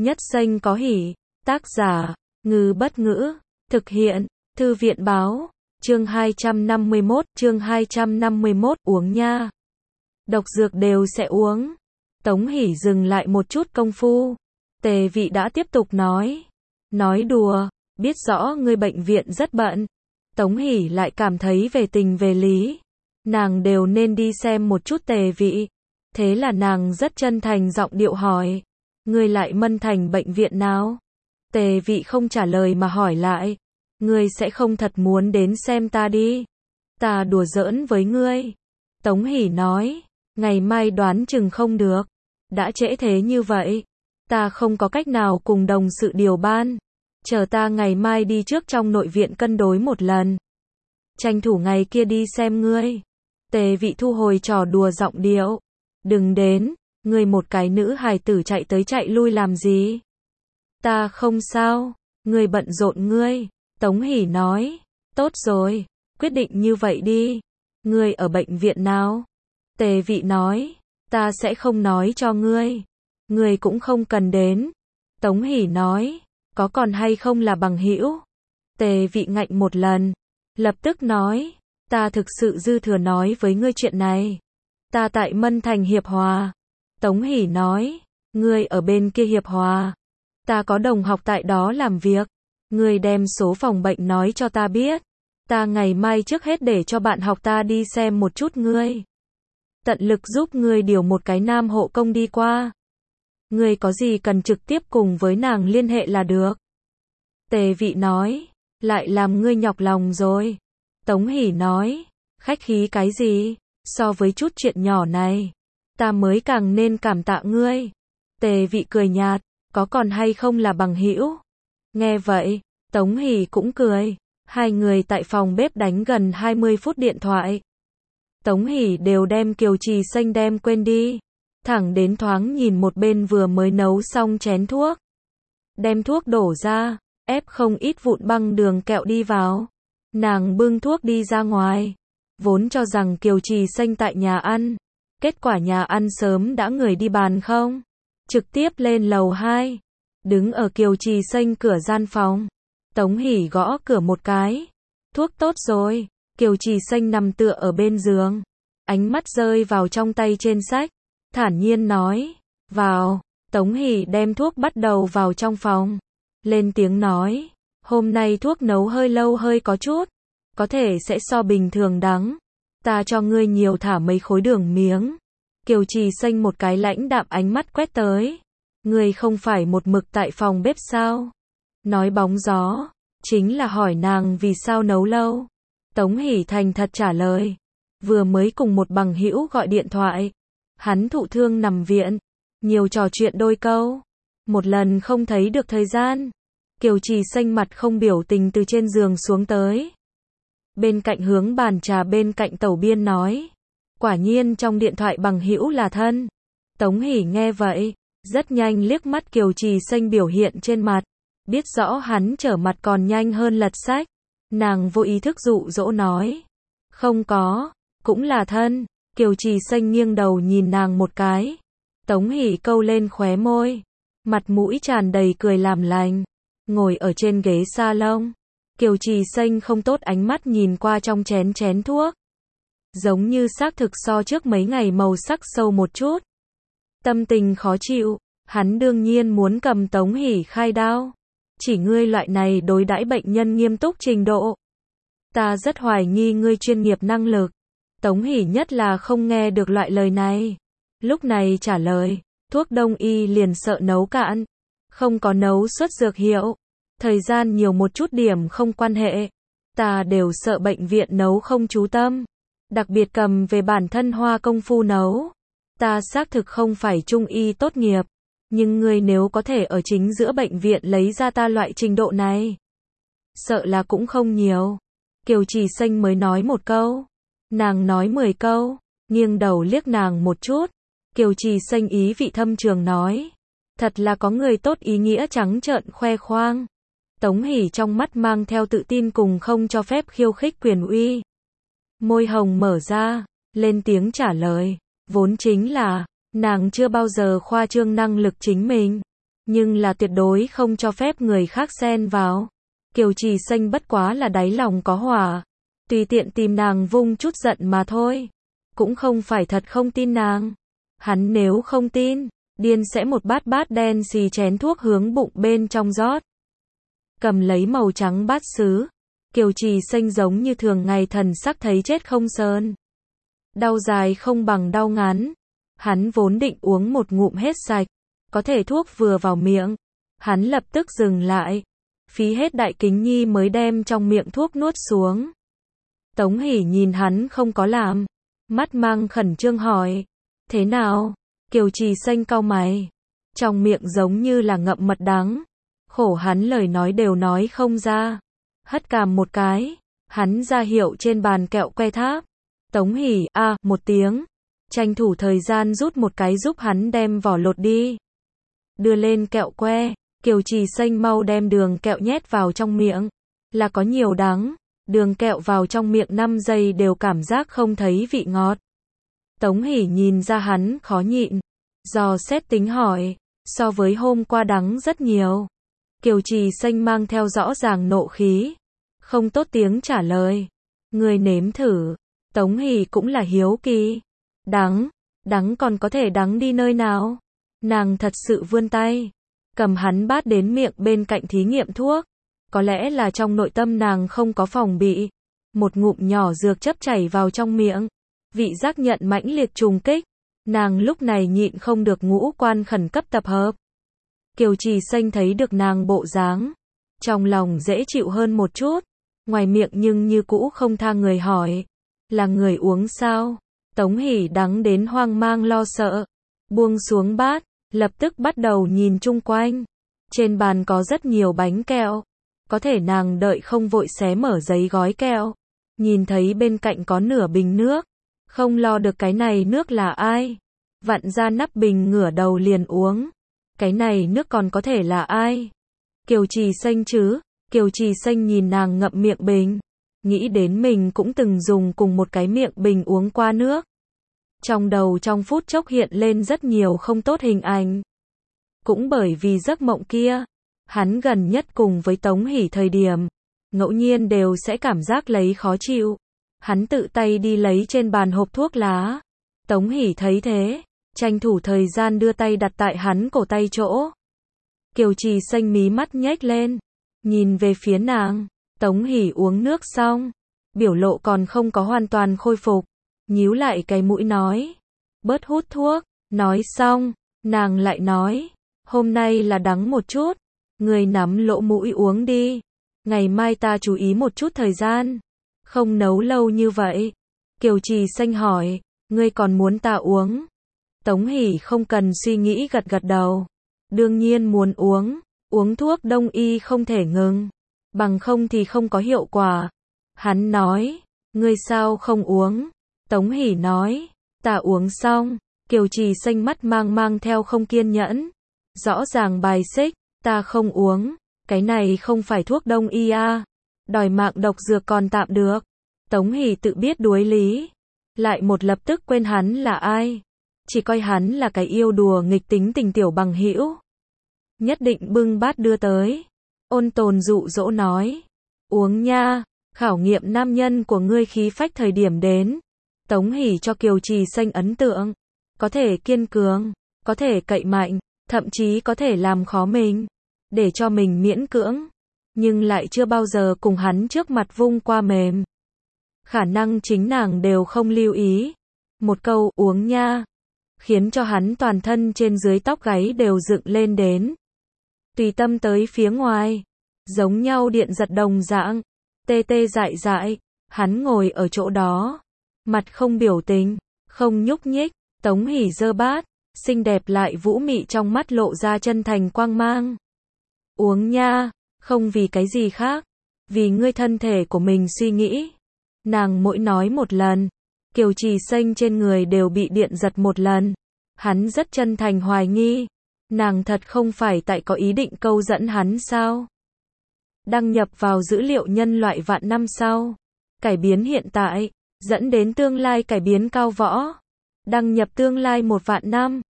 Nhất Xanh có hỉ. Tác giả, Ngư Bất Ngữ. Thực hiện, Thư viện Báo. Chương 251, uống nha. Độc dược đều sẽ uống. Tống Hỷ dừng lại một chút công phu. Tề Vị đã tiếp tục nói. Nói đùa, biết rõ ngươi bệnh viện rất bận. Tống Hỷ lại cảm thấy về tình về lý. Nàng đều nên đi xem một chút Tề Vị. Thế là nàng rất chân thành giọng điệu hỏi. Ngươi lại Mân Thành bệnh viện nào? Tề Vị không trả lời mà hỏi lại. Ngươi sẽ không thật muốn đến xem ta đi. Ta đùa giỡn với ngươi. Tống Hỷ nói. Ngày mai đoán chừng không được. Đã trễ thế như vậy. Ta không có cách nào cùng đồng sự điều ban. Chờ ta ngày mai đi trước trong nội viện cân đối một lần. Tranh thủ ngày kia đi xem ngươi. Tề Vị thu hồi trò đùa giọng điệu. Đừng đến, ngươi một cái nữ hài tử chạy tới chạy lui làm gì? Ta không sao, ngươi bận rộn ngươi. Tống Hỷ nói. Tốt rồi, quyết định như vậy đi. Ngươi ở bệnh viện nào? Tề Vị nói. Ta sẽ không nói cho ngươi. Ngươi cũng không cần đến. Tống Hỷ nói. Có còn hay không là bằng hữu? Tề Vị ngạnh một lần. Lập tức nói. Ta thực sự dư thừa nói với ngươi chuyện này. Ta tại Mân Thành Hiệp Hòa. Tống Hỷ nói. Ngươi ở bên kia Hiệp Hòa. Ta có đồng học tại đó làm việc. Ngươi đem số phòng bệnh nói cho ta biết. Ta ngày mai trước hết để cho bạn học ta đi xem một chút ngươi. Tận lực giúp ngươi điều một cái nam hộ công đi qua. Ngươi có gì cần trực tiếp cùng với nàng liên hệ là được. Tề Vị nói. Lại làm ngươi nhọc lòng rồi. Tống Hỷ nói. Khách khí cái gì? So với chút chuyện nhỏ này, ta mới càng nên cảm tạ ngươi. Tề Vị cười nhạt. Có còn hay không là bằng hữu? Nghe vậy, Tống Hỷ cũng cười. Hai người tại phòng bếp đánh gần 20 phút điện thoại. Tống Hỷ đều đem Kiều Trì Xanh đem quên đi. Thẳng đến thoáng nhìn một bên vừa mới nấu xong chén thuốc. Đem thuốc đổ ra, ép không ít vụn băng đường kẹo đi vào. Nàng bưng thuốc đi ra ngoài. Vốn cho rằng Kiều Trì Xanh tại nhà ăn. Kết quả nhà ăn sớm đã người đi bàn không. Trực tiếp lên lầu 2. Đứng ở Kiều Trì Xanh cửa gian phòng. Tống Hỷ gõ cửa một cái. Thuốc tốt rồi. Kiều Trì Xanh nằm tựa ở bên giường. Ánh mắt rơi vào trong tay trên sách. Thản nhiên nói. Vào. Tống Hỷ đem thuốc bắt đầu vào trong phòng. Lên tiếng nói. Hôm nay thuốc nấu hơi lâu hơi có chút. Có thể sẽ so bình thường đắng. Ta cho ngươi nhiều thả mấy khối đường miếng. Kiều Trì Xanh một cái lãnh đạm ánh mắt quét tới. Ngươi không phải một mực tại phòng bếp sao? Nói bóng gió. Chính là hỏi nàng vì sao nấu lâu. Tống Hỷ thành thật trả lời. Vừa mới cùng một bằng hữu gọi điện thoại. Hắn thụ thương nằm viện. Nhiều trò chuyện đôi câu. Một lần không thấy được thời gian. Kiều Trì Xanh mặt không biểu tình từ trên giường xuống tới. Bên cạnh hướng bàn trà bên cạnh tẩu biên nói. Quả nhiên trong điện thoại bằng hữu là thân. Tống Hỷ nghe vậy. Rất nhanh liếc mắt Kiều Trì Xanh biểu hiện trên mặt. Biết rõ hắn trở mặt còn nhanh hơn lật sách. Nàng vô ý thức dụ dỗ nói. Không có. Cũng là thân. Kiều Trì Xanh nghiêng đầu nhìn nàng một cái. Tống Hỷ câu lên khóe môi. Mặt mũi tràn đầy cười làm lành. Ngồi ở trên ghế salon. Kiều Trì Xanh không tốt ánh mắt nhìn qua trong chén thuốc. Giống như xác thực so trước mấy ngày màu sắc sâu một chút. Tâm tình khó chịu. Hắn đương nhiên muốn cầm Tống Hỷ khai đao. Chỉ ngươi loại này đối đãi bệnh nhân nghiêm túc trình độ. Ta rất hoài nghi ngươi chuyên nghiệp năng lực. Tống Hỷ nhất là không nghe được loại lời này. Lúc này trả lời. Thuốc đông y liền sợ nấu cạn. Không có nấu xuất dược hiệu. Thời gian nhiều một chút điểm không quan hệ. Ta đều sợ bệnh viện nấu không chú tâm. Đặc biệt cầm về bản thân hoa công phu nấu. Ta xác thực không phải trung y tốt nghiệp. Nhưng ngươi nếu có thể ở chính giữa bệnh viện lấy ra ta loại trình độ này. Sợ là cũng không nhiều. Kiều Trì Xanh mới nói một câu. Nàng nói 10 câu. Nghiêng đầu liếc nàng một chút. Kiều Trì Xanh ý vị thâm trường nói. Thật là có người tốt ý nghĩa trắng trợn khoe khoang. Tống Hỷ trong mắt mang theo tự tin cùng không cho phép khiêu khích quyền uy. Môi hồng mở ra. Lên tiếng trả lời. Vốn chính là. Nàng chưa bao giờ khoa trương năng lực chính mình. nhưng là tuyệt đối không cho phép người khác xen vào. Kiều Trì Xanh bất quá là đáy lòng có hỏa, tùy tiện tìm nàng vung chút giận mà thôi, cũng không phải thật không tin nàng. Hắn nếu không tin, điên sẽ một bát bát đen xì chén thuốc hướng bụng bên trong rót. Cầm lấy màu trắng bát sứ, Kiều Trì Xanh giống như thường ngày thần sắc thấy chết không sờn. Đau dài không bằng đau ngắn. Hắn vốn định uống một ngụm hết sạch, có thể thuốc vừa vào miệng, hắn lập tức dừng lại, phí hết đại kính nhi mới đem trong miệng thuốc nuốt xuống. Tống Hỷ nhìn hắn không có làm, mắt mang khẩn trương hỏi, thế nào? Kiều Trì Xanh cau mày, trong miệng giống như là ngậm mật đắng, khổ hắn lời nói đều nói không ra. Hất cằm một cái, hắn ra hiệu trên bàn kẹo que tháp. Tống Hỷ một tiếng, tranh thủ thời gian rút một cái giúp hắn đem vỏ lột đi. Đưa lên kẹo que, Kiều Trì Xanh mau đem đường kẹo nhét vào trong miệng, là có nhiều đắng, đường kẹo vào trong miệng 5 giây đều cảm giác không thấy vị ngọt. Tống Hỷ nhìn ra hắn khó nhịn, dò xét tính hỏi, so với hôm qua đắng rất nhiều. Kiều Trì Xanh mang theo rõ ràng nộ khí, không tốt tiếng trả lời, người nếm thử. Tống Hỷ cũng là hiếu kỳ, đắng còn có thể đắng đi nơi nào? Nàng thật sự vươn tay, cầm hắn bát đến miệng bên cạnh thí nghiệm thuốc, có lẽ là trong nội tâm nàng không có phòng bị, một ngụm nhỏ dược chấp chảy vào trong miệng, vị giác nhận mãnh liệt trùng kích, nàng lúc này nhịn không được ngũ quan khẩn cấp tập hợp. Kiều Trì Xanh thấy được nàng bộ dáng, trong lòng dễ chịu hơn một chút, ngoài miệng nhưng như cũ không tha người hỏi, là người uống sao? Tống Hỷ đắng đến hoang mang lo sợ, buông xuống bát, lập tức bắt đầu nhìn chung quanh. Trên bàn có rất nhiều bánh kẹo, có thể nàng đợi không vội xé mở giấy gói kẹo, nhìn thấy bên cạnh có nửa bình nước, không lo được cái này nước là ai, vặn ra nắp bình ngửa đầu liền uống. Cái này nước còn có thể là ai? Kiều Trì Xanh chứ? Kiều Trì Xanh nhìn nàng ngậm miệng bình, nghĩ đến mình cũng từng dùng cùng một cái miệng bình uống qua nước. Trong đầu trong phút chốc hiện lên rất nhiều không tốt hình ảnh. Cũng bởi vì giấc mộng kia, hắn gần nhất cùng với Tống Hỷ thời điểm, ngẫu nhiên đều sẽ cảm giác lấy khó chịu. Hắn tự tay đi lấy trên bàn hộp thuốc lá. Tống Hỷ thấy thế, tranh thủ thời gian đưa tay đặt tại hắn cổ tay chỗ. Kiều Trì Xanh mí mắt nhếch lên, nhìn về phía nàng. Tống Hỷ uống nước xong, biểu lộ còn không có hoàn toàn khôi phục, nhíu lại cái mũi nói, bớt hút thuốc. Nói xong, nàng lại nói, hôm nay là đắng một chút, người nắm lỗ mũi uống đi, ngày mai ta chú ý một chút thời gian, không nấu lâu như vậy. Kiều Trì Xanh hỏi, ngươi còn muốn ta uống? Tống Hỷ không cần suy nghĩ gật gật đầu, đương nhiên muốn uống thuốc đông y không thể ngừng, bằng không thì không có hiệu quả. Hắn nói, ngươi sao không uống? Tống Hỷ nói, ta uống xong. Kiều Trì Xanh mắt mang theo không kiên nhẫn, rõ ràng bài xích, ta không uống, cái này không phải thuốc đông y à, đòi mạng độc dược còn tạm được. Tống Hỷ tự biết đuối lý, lại một lập tức quên hắn là ai, chỉ coi hắn là cái yêu đùa nghịch tính tình tiểu bằng hữu. Nhất định bưng bát đưa tới, ôn tồn dụ dỗ nói, uống nha, khảo nghiệm nam nhân của ngươi khí phách thời điểm đến. Tống Hỷ cho Kiều Trì Xanh ấn tượng, có thể kiên cường, có thể cậy mạnh, thậm chí có thể làm khó mình, để cho mình miễn cưỡng, nhưng lại chưa bao giờ cùng hắn trước mặt vung qua mềm. Khả năng chính nàng đều không lưu ý. Một câu uống nha, khiến cho hắn toàn thân trên dưới tóc gáy đều dựng lên đến. Tùy tâm tới phía ngoài, giống nhau điện giật đồng dạng, tê tê dại dại, hắn ngồi ở chỗ đó, mặt không biểu tình, không nhúc nhích. Tống Hỷ giơ bát, xinh đẹp lại vũ mị trong mắt lộ ra chân thành quang mang. Uống nha, không vì cái gì khác, vì ngươi thân thể của mình suy nghĩ. Nàng mỗi nói một lần, Kiều Trì Xanh trên người đều bị điện giật một lần. Hắn rất chân thành hoài nghi, nàng thật không phải tại có ý định câu dẫn hắn sao? Đăng nhập vào dữ liệu nhân loại vạn năm sau, cải biến hiện tại, dẫn đến tương lai cải biến cao võ. Đăng nhập tương lai 1 vạn năm.